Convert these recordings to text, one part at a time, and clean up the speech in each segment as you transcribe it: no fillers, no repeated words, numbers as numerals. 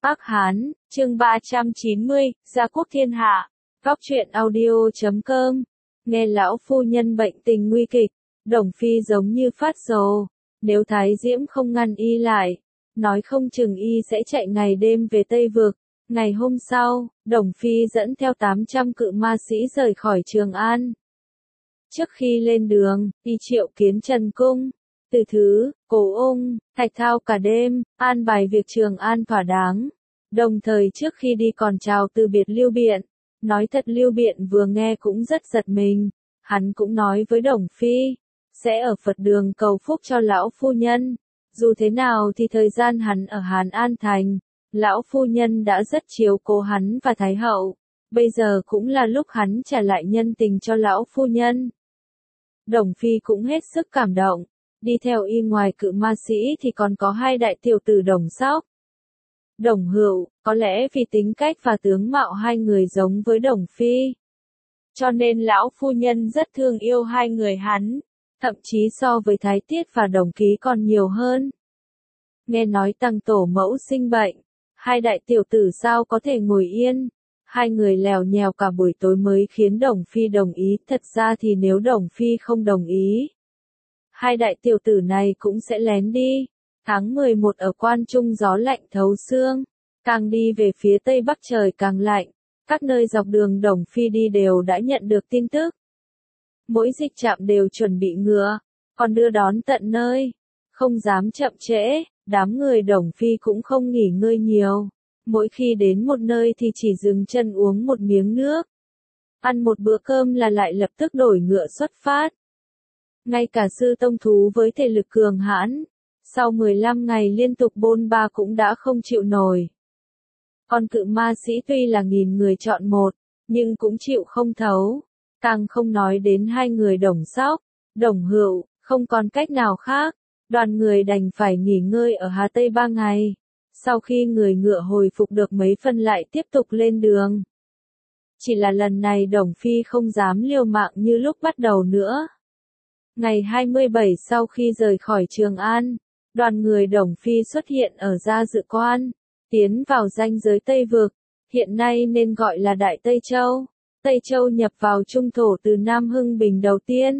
Ác Hán, chương 390, Gia quốc thiên hạ. Góc truyện audio.com. Nghe lão phu nhân bệnh tình nguy kịch, Đồng Phi giống như phát rồ. Nếu Thái Diễm không ngăn y lại, nói không chừng y sẽ chạy ngày đêm về Tây Vực. Ngày hôm sau, Đồng Phi dẫn theo 800 cự ma sĩ rời khỏi Trường An. Trước khi lên đường, y triệu kiến Trần Cung, Từ Thứ, Cố Ung, Thạch Thao cả đêm, an bài việc Trường An thỏa đáng. Đồng thời trước khi đi còn chào từ biệt Lưu Biện. Nói thật Lưu Biện vừa nghe cũng rất giật mình. Hắn cũng nói với Đồng Phi, sẽ ở Phật đường cầu phúc cho lão phu nhân. Dù thế nào thì thời gian hắn ở Hàn An Thành, lão phu nhân đã rất chiếu cố hắn và Thái hậu. Bây giờ cũng là lúc hắn trả lại nhân tình cho lão phu nhân. Đồng Phi cũng hết sức cảm động. Đi theo y ngoài cự ma sĩ thì còn có hai đại tiểu tử Đồng Sóc, Đồng Hữu, có lẽ vì tính cách và tướng mạo hai người giống với Đồng Phi, cho nên lão phu nhân rất thương yêu hai người hắn, thậm chí so với Thái Tiết và Đồng Ký còn nhiều hơn. Nghe nói Tăng tổ mẫu sinh bệnh, hai đại tiểu tử sao có thể ngồi yên, hai người lèo nhèo cả buổi tối mới khiến Đồng Phi đồng ý. Thật ra thì nếu Đồng Phi không đồng ý, hai đại tiểu tử này cũng sẽ lén đi. Tháng 11 ở Quan Trung gió lạnh thấu xương, càng đi về phía tây bắc trời càng lạnh, các nơi dọc đường Đồng Phi đi đều đã nhận được tin tức. Mỗi dịch trạm đều chuẩn bị ngựa, còn đưa đón tận nơi, không dám chậm trễ, đám người Đồng Phi cũng không nghỉ ngơi nhiều. Mỗi khi đến một nơi thì chỉ dừng chân uống một miếng nước, ăn một bữa cơm là lại lập tức đổi ngựa xuất phát. Ngay cả Sư Tông Thú với thể lực cường hãn, sau 15 ngày liên tục bôn ba cũng đã không chịu nổi. Còn cự ma sĩ tuy là 1000 người chọn một, nhưng cũng chịu không thấu. Càng không nói đến hai người Đồng Sóc, Đồng Hữu, không còn cách nào khác. Đoàn người đành phải nghỉ ngơi ở Hà Tây 3 ngày. Sau khi người ngựa hồi phục được mấy phân lại tiếp tục lên đường. Chỉ là lần này Đồng Phi không dám liều mạng như lúc bắt đầu nữa. Ngày 27 sau khi rời khỏi Trường An, đoàn người Đồng Phi xuất hiện ở Gia Dự Quan, tiến vào ranh giới Tây Vực, hiện nay nên gọi là Đại Tây Châu. Tây Châu nhập vào Trung thổ từ Nam Hưng Bình đầu tiên.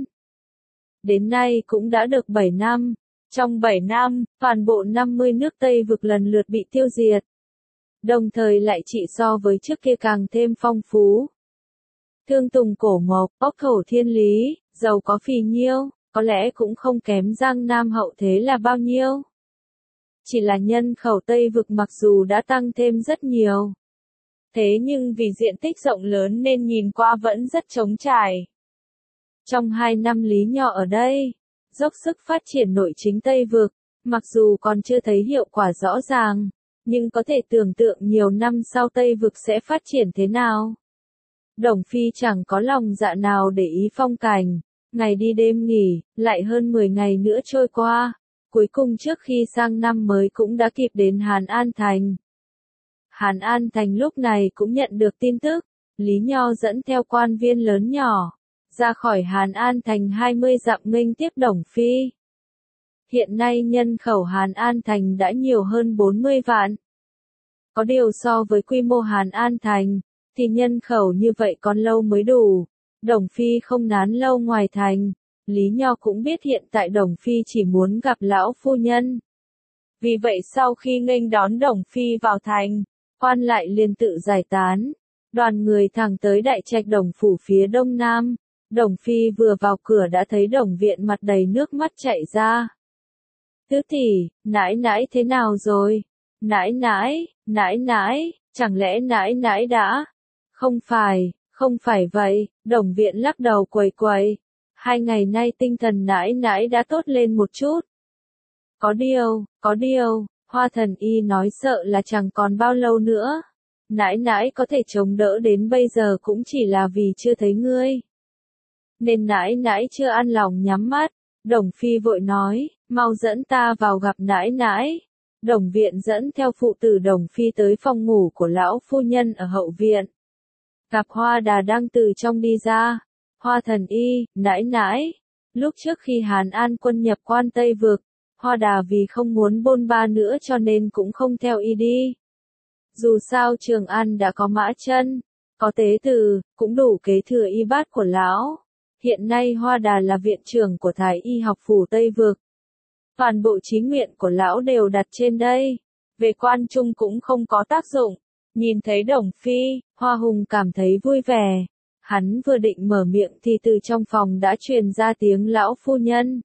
Đến nay cũng đã được 7 năm. Trong 7 năm, toàn bộ 50 nước Tây Vực lần lượt bị tiêu diệt. Đồng thời lại trị so với trước kia càng thêm phong phú. Thương Tùng cổ mộc, ốc thổ thiên lý, giàu có phì nhiêu, có lẽ cũng không kém Giang Nam hậu thế là bao nhiêu. Chỉ là nhân khẩu Tây Vực mặc dù đã tăng thêm rất nhiều. Thế nhưng vì diện tích rộng lớn nên nhìn qua vẫn rất trống trải. Trong 2 năm Lý Nho ở đây, dốc sức phát triển nội chính Tây Vực, mặc dù còn chưa thấy hiệu quả rõ ràng, nhưng có thể tưởng tượng nhiều năm sau Tây Vực sẽ phát triển thế nào. Đồng Phi chẳng có lòng dạ nào để ý phong cảnh, ngày đi đêm nghỉ, lại hơn 10 ngày nữa trôi qua, cuối cùng trước khi sang năm mới cũng đã kịp đến Hàn An Thành. Hàn An Thành lúc này cũng nhận được tin tức, Lý Nho dẫn theo quan viên lớn nhỏ, ra khỏi Hàn An Thành 20 dặm nghênh tiếp Đồng Phi. Hiện nay nhân khẩu Hàn An Thành đã nhiều hơn 40 vạn. Có điều so với quy mô Hàn An Thành, thì nhân khẩu như vậy còn lâu mới đủ. Đồng Phi không nán lâu ngoài thành, Lý Nho cũng biết hiện tại Đồng Phi chỉ muốn gặp lão phu nhân. Vì vậy sau khi nghênh đón Đồng Phi vào thành, quan lại liền tự giải tán. Đoàn người thẳng tới đại trạch Đồng phủ phía đông nam. Đồng Phi vừa vào cửa đã thấy Đồng Viện mặt đầy nước mắt chảy ra. Tứ tỷ, nãi nãi thế nào rồi? Nãi nãi, chẳng lẽ nãi nãi đã? Không phải vậy, Đồng Viện lắc đầu quẩy quẩy. 2 ngày nay tinh thần nãi nãi đã tốt lên một chút. Có điều, Hoa Thần Y nói sợ là chẳng còn bao lâu nữa. Nãi nãi có thể chống đỡ đến bây giờ cũng chỉ là vì chưa thấy ngươi. Nên nãi nãi chưa an lòng nhắm mắt. Đồng Phi vội nói, mau dẫn ta vào gặp nãi nãi. Đồng Viện dẫn theo phụ tử Đồng Phi tới phòng ngủ của lão phu nhân ở hậu viện. Gặp Hoa Đà đang từ trong đi ra. Hoa Thần Y, nãi nãi. Lúc trước khi Hàn An quân nhập quan Tây Vực, Hoa Đà vì không muốn bôn ba nữa cho nên cũng không theo y đi. Dù sao Trường An đã có Mã Chân, có Tế Từ, cũng đủ kế thừa y bát của lão. Hiện nay Hoa Đà là viện trưởng của Thái Y học phủ Tây Vực. Toàn bộ chí nguyện của lão đều đặt trên đây. Về quan trung cũng không có tác dụng. Nhìn thấy Đồng Phi, Hoa Hùng cảm thấy vui vẻ. Hắn vừa định mở miệng thì từ trong phòng đã truyền ra tiếng lão phu nhân.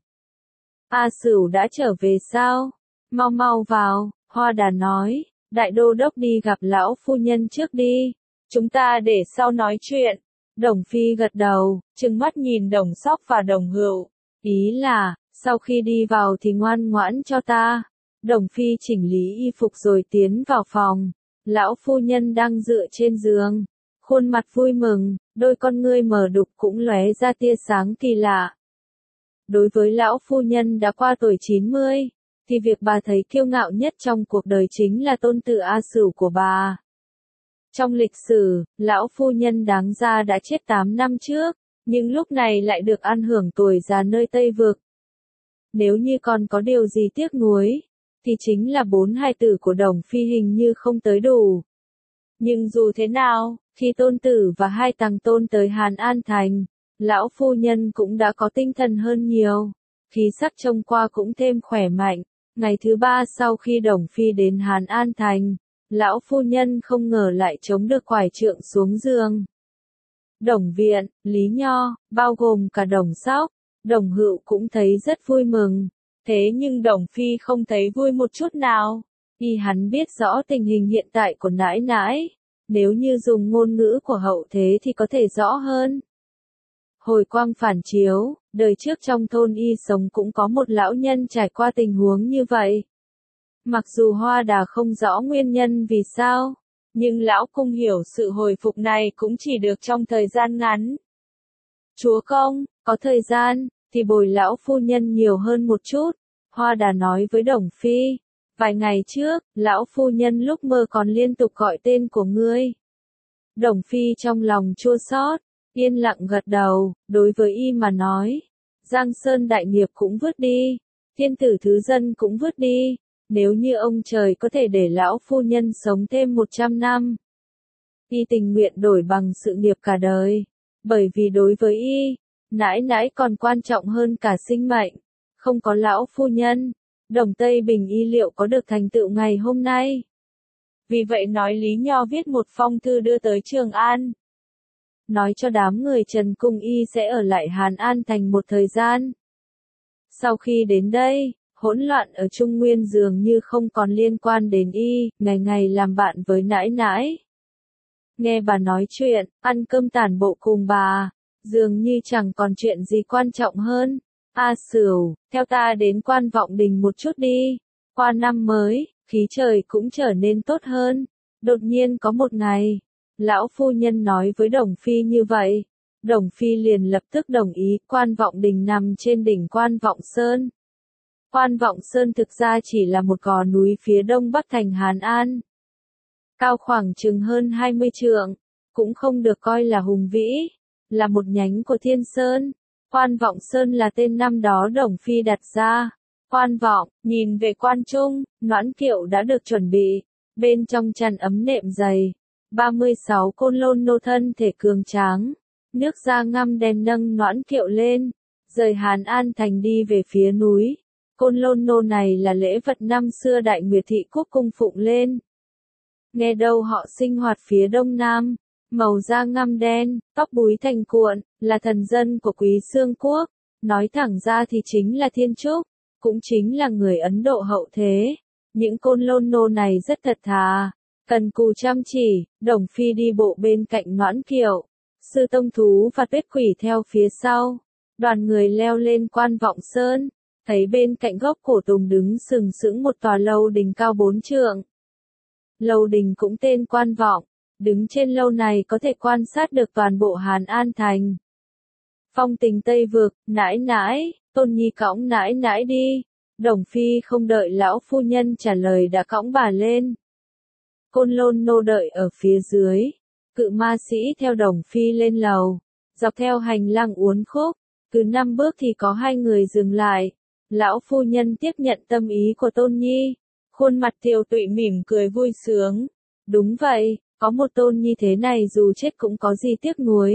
A Sửu đã trở về sao? Mau mau vào, Hoa Đà nói, đại đô đốc đi gặp lão phu nhân trước đi. Chúng ta để sau nói chuyện. Đồng Phi gật đầu, trừng mắt nhìn Đồng Sóc và Đồng Hựu. Ý là, sau khi đi vào thì ngoan ngoãn cho ta. Đồng Phi chỉnh lý y phục rồi tiến vào phòng. Lão phu nhân đang dựa trên giường. Khuôn mặt vui mừng, đôi con ngươi mờ đục cũng lóe ra tia sáng kỳ lạ. Đối với lão phu nhân đã qua tuổi 90, thì việc bà thấy kiêu ngạo nhất trong cuộc đời chính là tôn tử A Sửu của bà. Trong lịch sử, lão phu nhân đáng ra đã chết 8 năm trước, nhưng lúc này lại được ăn hưởng tuổi già nơi Tây Vực. Nếu như còn có điều gì tiếc nuối, thì chính là 4 hài tử của Đồng Phi hình như không tới đủ. Nhưng dù thế nào, khi tôn tử và 2 tàng tôn tới Hàn An Thành, lão phu nhân cũng đã có tinh thần hơn nhiều, khí sắc trông qua cũng thêm khỏe mạnh. Ngày thứ 3 sau khi Đồng Phi đến Hàn An Thành, lão phu nhân không ngờ lại chống được quải trượng xuống giường. Đồng Viện, Lý Nho, bao gồm cả Đồng Sóc, Đồng Hựu cũng thấy rất vui mừng. Thế nhưng Đồng Phi không thấy vui một chút nào. Y hắn biết rõ tình hình hiện tại của nãi nãi. Nếu như dùng ngôn ngữ của hậu thế thì có thể rõ hơn. Hồi quang phản chiếu, đời trước trong thôn Y sống cũng có một lão nhân trải qua tình huống như vậy. Mặc dù Hoa Đà không rõ nguyên nhân vì sao, nhưng lão cung hiểu sự hồi phục này cũng chỉ được trong thời gian ngắn. Chúa công, có thời gian, thì bồi lão phu nhân nhiều hơn một chút, Hoa Đà nói với Đồng Phi. Vài ngày trước, lão phu nhân lúc mơ còn liên tục gọi tên của ngươi. Đồng Phi trong lòng chua xót, yên lặng gật đầu, đối với y mà nói. Giang Sơn đại nghiệp cũng vứt đi, thiên tử thứ dân cũng vứt đi. Nếu như ông trời có thể để lão phu nhân sống thêm 100 năm, y tình nguyện đổi bằng sự nghiệp cả đời. Bởi vì đối với y, nãi nãi còn quan trọng hơn cả sinh mệnh. Không có lão phu nhân, Đồng Tây Bình y liệu có được thành tựu ngày hôm nay. Vì vậy nói Lý Nho viết một phong thư đưa tới Trường An. Nói cho đám người Trần Cung y sẽ ở lại Hàn An Thành một thời gian. Sau khi đến đây, hỗn loạn ở Trung Nguyên dường như không còn liên quan đến y, ngày ngày làm bạn với nãi nãi. Nghe bà nói chuyện, ăn cơm tản bộ cùng bà, dường như chẳng còn chuyện gì quan trọng hơn. A Sửu, theo ta đến Quan Vọng Đình một chút đi. Qua năm mới, khí trời cũng trở nên tốt hơn. Đột nhiên có một ngày, lão phu nhân nói với Đồng Phi như vậy. Đồng Phi liền lập tức đồng ý. Quan Vọng Đình nằm trên đỉnh Quan Vọng Sơn. Quan Vọng Sơn thực ra chỉ là một gò núi phía đông bắc thành Hàn An. Cao khoảng chừng hơn 20 trượng, cũng không được coi là hùng vĩ, là một nhánh của Thiên Sơn. Quan Vọng Sơn là tên năm đó Đồng Phi đặt ra. Quan Vọng, nhìn về quan trung, noãn kiệu đã được chuẩn bị, bên trong chăn ấm nệm dày. 36 côn lôn nô thân thể cường tráng, nước da ngăm đen nâng noãn kiệu lên, rời Hàn An Thành đi về phía núi. Côn lôn nô này là lễ vật năm xưa Đại Nguyệt Thị Quốc cung phụng lên. Nghe đâu họ sinh hoạt phía đông nam, màu da ngăm đen, tóc búi thành cuộn, là thần dân của Quý Xương Quốc. Nói thẳng ra thì chính là Thiên Trúc, cũng chính là người Ấn Độ hậu thế. Những côn lôn nô này rất thật thà, cần cù chăm chỉ. Đồng Phi đi bộ bên cạnh noãn kiệu, Sư Tông Thú và Tuyết Quỷ theo phía sau. Đoàn người leo lên Quan Vọng Sơn, thấy bên cạnh gốc cổ tùng đứng sừng sững một tòa lâu đình cao 4 trượng. Lâu đình cũng tên Quan Vọng, đứng trên lâu này có thể quan sát được toàn bộ Hàn An Thành. Phong tình Tây Vực, nãi nãi, Tôn Nhi cõng nãi nãi đi. Đồng Phi không đợi lão phu nhân trả lời đã cõng bà lên. Côn lôn nô đợi ở phía dưới. Cự ma sĩ theo Đồng Phi lên lầu. Dọc theo hành lang uốn khúc, cứ 5 bước thì có 2 người dừng lại. Lão phu nhân tiếp nhận tâm ý của Tôn Nhi. Khuôn mặt Tiều Tụy mỉm cười vui sướng. Đúng vậy, có một Tôn Nhi thế này dù chết cũng có gì tiếc nuối.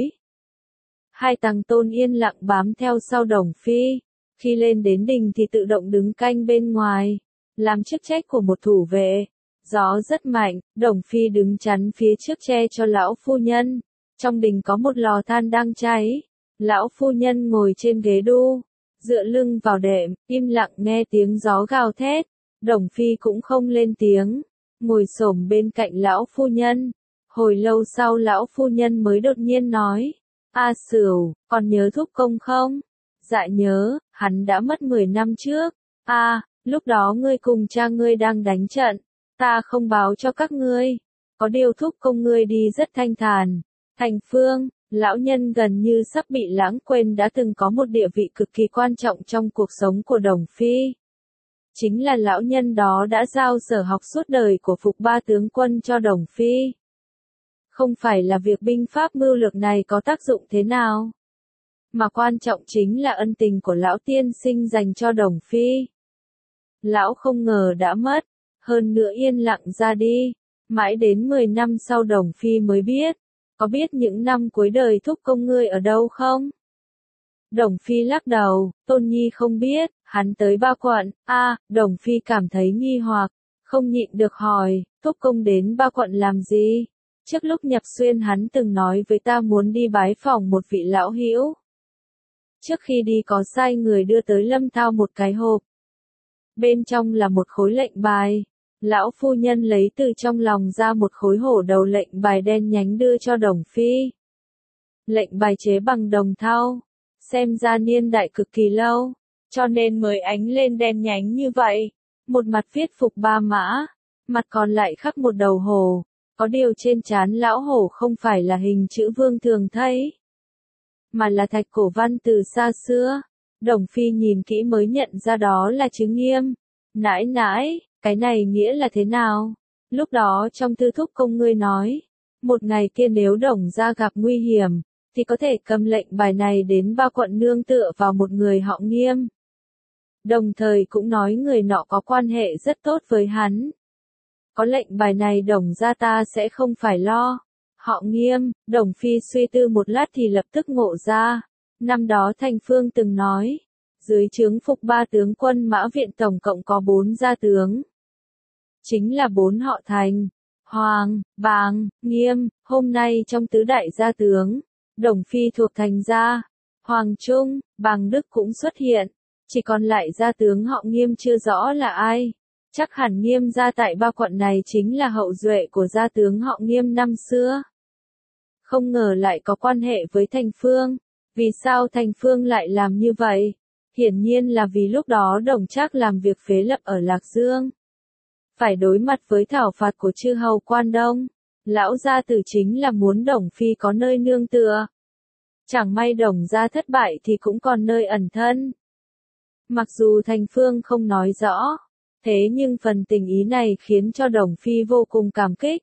Hai Tăng Tôn yên lặng bám theo sau Đồng Phi. Khi lên đến đỉnh thì tự động đứng canh bên ngoài, làm chức trách của một thủ vệ. Gió rất mạnh, Đồng Phi đứng chắn phía trước che cho lão phu nhân. Trong đình có một lò than đang cháy. Lão phu nhân ngồi trên ghế đu, dựa lưng vào đệm, im lặng nghe tiếng gió gào thét. Đồng Phi cũng không lên tiếng, ngồi xổm bên cạnh lão phu nhân. Hồi lâu sau lão phu nhân mới đột nhiên nói, A Sửu, còn nhớ Thúc Công không? Dạ nhớ, hắn đã mất 10 năm trước. Lúc đó ngươi cùng cha ngươi đang đánh trận, ta không báo cho các ngươi. Có điều Thúc Công ngươi đi rất thanh thản. Thành Phương, lão nhân gần như sắp bị lãng quên đã từng có một địa vị cực kỳ quan trọng trong cuộc sống của Đồng Phi. Chính là lão nhân đó đã giao sở học suốt đời của Phục Ba tướng quân cho Đồng Phi. Không phải là việc binh pháp mưu lược này có tác dụng thế nào, mà quan trọng chính là ân tình của lão tiên sinh dành cho Đồng Phi. Lão không ngờ đã mất, hơn nữa yên lặng ra đi, mãi đến 10 năm sau Đồng Phi mới biết. Có biết những năm cuối đời Thúc Công ngươi ở đâu không? Đồng Phi lắc đầu, Tôn Nhi không biết, hắn tới Ba Quận. Đồng Phi cảm thấy nghi hoặc, không nhịn được hỏi, Thúc Công đến Ba Quận làm gì? Trước lúc nhập xuyên hắn từng nói với ta muốn đi bái phỏng một vị lão hữu. Trước khi đi có sai người đưa tới Lâm Thao một cái hộp. Bên trong là một khối lệnh bài. Lão phu nhân lấy từ trong lòng ra một khối hổ đầu lệnh bài đen nhánh đưa cho Đồng Phi. Lệnh bài chế bằng đồng thau, xem ra niên đại cực kỳ lâu, cho nên mới ánh lên đen nhánh như vậy. Một mặt viết Phục Ba mã, mặt còn lại khắc một đầu hổ. Có điều trên trán lão hổ không phải là hình chữ vương thường thấy, mà là thạch cổ văn từ xa xưa. Đồng Phi nhìn kỹ mới nhận ra đó là chữ Nghiêm. Nãi nãi, cái này nghĩa là thế nào? Lúc đó trong thư Thúc Công ngươi nói, một ngày kia nếu Đồng gia gặp nguy hiểm, thì có thể cầm lệnh bài này đến Ba Quận nương tựa vào một người họ Nghiêm. Đồng thời cũng nói người nọ có quan hệ rất tốt với hắn. Có lệnh bài này Đồng gia ta sẽ không phải lo. Họ Nghiêm. Đồng Phi suy tư một lát thì lập tức ngộ ra. Năm đó Thành Phương từng nói, dưới trướng Phục Ba tướng quân Mã Viện tổng cộng có 4 gia tướng. Chính là 4 họ Thành, Hoàng, Bàng, Nghiêm. Hôm nay trong tứ đại gia tướng, Đồng Phi thuộc Thành gia. Hoàng Trung, Bàng Đức cũng xuất hiện. Chỉ còn lại gia tướng họ Nghiêm chưa rõ là ai. Chắc hẳn Nghiêm gia tại Ba Quận này chính là hậu duệ của gia tướng họ Nghiêm năm xưa. Không ngờ lại có quan hệ với Thành Phương. Vì sao Thành Phương lại làm như vậy? Hiển nhiên là vì lúc đó Đồng Trác làm việc phế lập ở Lạc Dương. Phải đối mặt với thảo phạt của chư hầu quan Đông. Lão gia tử chính là muốn Đồng Phi có nơi nương tựa. Chẳng may Đồng gia thất bại thì cũng còn nơi ẩn thân. Mặc dù Thành Phương không nói rõ, thế nhưng phần tình ý này khiến cho Đồng Phi vô cùng cảm kích.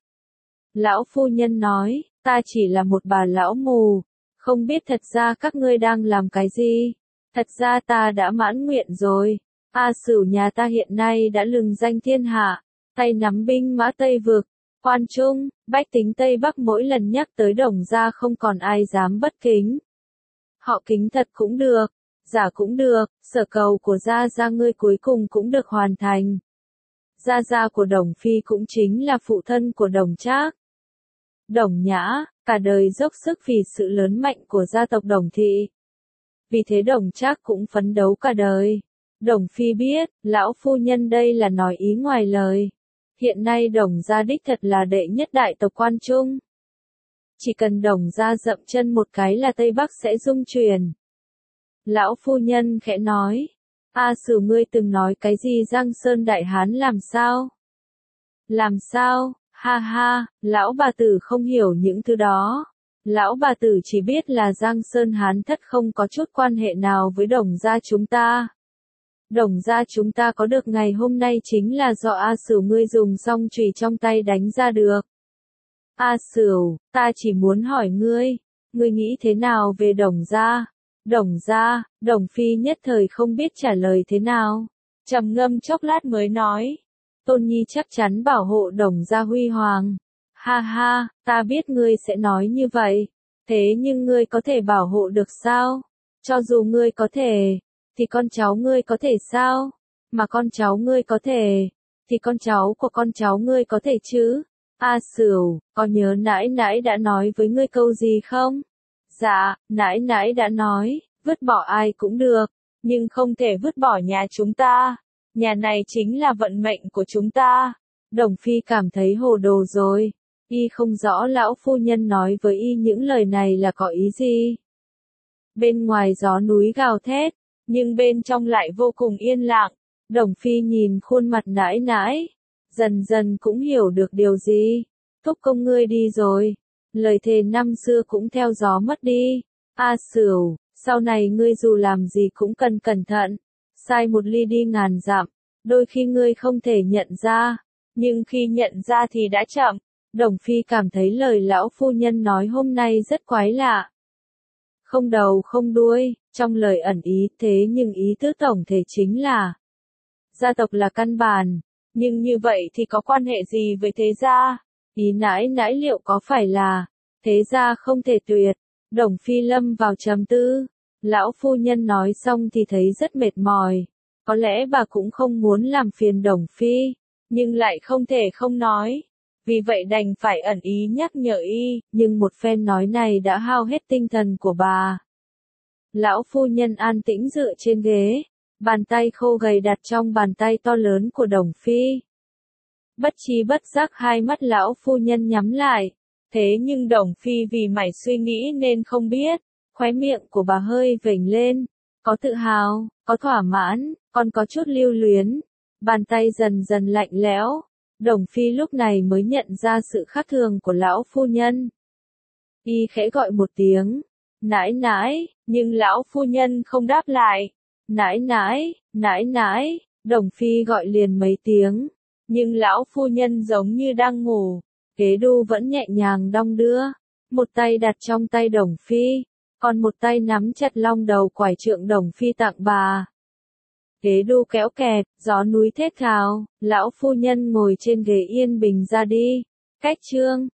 Lão phu nhân nói, ta chỉ là một bà lão mù, không biết thật ra các ngươi đang làm cái gì. Thật ra ta đã mãn nguyện rồi. Sửu nhà ta hiện nay đã lừng danh thiên hạ, tay nắm binh mã Tây Vực, quan trung, bách tính Tây Bắc mỗi lần nhắc tới Đồng gia không còn ai dám bất kính. Họ kính thật cũng được, giả cũng được, sở cầu của gia gia ngươi cuối cùng cũng được hoàn thành. Gia gia của Đồng Phi cũng chính là phụ thân của Đồng Trác. Đồng Nhã, cả đời dốc sức vì sự lớn mạnh của gia tộc Đồng Thị. Vì thế Đồng Trác cũng phấn đấu cả đời. Đồng Phi biết, lão phu nhân đây là nói ý ngoài lời. Hiện nay Đồng gia đích thật là đệ nhất đại tộc quan trung. Chỉ cần Đồng gia dậm chân một cái là Tây Bắc sẽ rung chuyển. Lão phu nhân khẽ nói, Sửu ngươi từng nói cái gì Giang Sơn Đại Hán làm sao? Làm sao? Ha ha, lão bà tử không hiểu những thứ đó. Lão bà tử chỉ biết là Giang Sơn Hán thất không có chút quan hệ nào với Đồng gia chúng ta. Đồng gia chúng ta có được ngày hôm nay chính là do Sửu ngươi dùng song chùy trong tay đánh ra được. Sửu, ta chỉ muốn hỏi ngươi nghĩ thế nào về Đồng gia? Đồng gia, Đồng Phi nhất thời không biết trả lời thế nào. Trầm ngâm chốc lát mới nói, Tôn Nhi chắc chắn bảo hộ Đồng gia huy hoàng. Ha ha, ta biết ngươi sẽ nói như vậy. Thế nhưng ngươi có thể bảo hộ được sao? Cho dù ngươi có thể, thì con cháu ngươi có thể sao? Mà con cháu ngươi có thể, thì con cháu của con cháu ngươi có thể chứ? A Sửu, có nhớ nãi nãi đã nói với ngươi câu gì không? Dạ, nãi nãi đã nói, vứt bỏ ai cũng được, nhưng không thể vứt bỏ nhà chúng ta. Nhà này chính là vận mệnh của chúng ta. Đồng Phi cảm thấy hồ đồ rồi. Y không rõ lão phu nhân nói với y những lời này là có ý gì. Bên ngoài gió núi gào thét, nhưng bên trong lại vô cùng yên lặng. Đồng Phi nhìn khuôn mặt nãi nãi, dần dần cũng hiểu được điều gì. Thúc công ngươi đi rồi, lời thề năm xưa cũng theo gió mất đi. A Sửu, sau này ngươi dù làm gì cũng cần cẩn thận, sai một ly đi ngàn dặm, đôi khi ngươi không thể nhận ra, nhưng khi nhận ra thì đã chậm. Đồng Phi cảm thấy lời lão phu nhân nói hôm nay rất quái lạ. Không đầu không đuôi, trong lời ẩn ý thế nhưng ý tứ tổng thể chính là gia tộc là căn bản, nhưng như vậy thì có quan hệ gì với thế gia? Ý nãi nãi liệu có phải là thế gia không thể tuyệt? Đồng Phi lâm vào trầm tư. Lão phu nhân nói xong thì thấy rất mệt mỏi. Có lẽ bà cũng không muốn làm phiền Đồng Phi, nhưng lại không thể không nói. Vì vậy đành phải ẩn ý nhắc nhở y, nhưng một phen nói này đã hao hết tinh thần của bà. Lão phu nhân an tĩnh dựa trên ghế, bàn tay khô gầy đặt trong bàn tay to lớn của Đồng Phi. Bất trí bất giác hai mắt lão phu nhân nhắm lại, thế nhưng Đồng Phi vì mải suy nghĩ nên không biết, khóe miệng của bà hơi vểnh lên, có tự hào, có thỏa mãn, còn có chút lưu luyến. Bàn tay dần dần lạnh lẽo. Đồng Phi lúc này mới nhận ra sự khác thường của lão phu nhân. Y khẽ gọi một tiếng, nãi nãi, nhưng lão phu nhân không đáp lại. Nãi nãi, nãi nãi, Đồng Phi gọi liền mấy tiếng, nhưng lão phu nhân giống như đang ngủ. Kế đu vẫn nhẹ nhàng đong đưa, một tay đặt trong tay Đồng Phi, còn một tay nắm chặt long đầu quải trượng Đồng Phi tặng bà. Kế đu kéo kẹt, gió núi thét thào, lão phu nhân ngồi trên ghế yên bình ra đi. Cách chương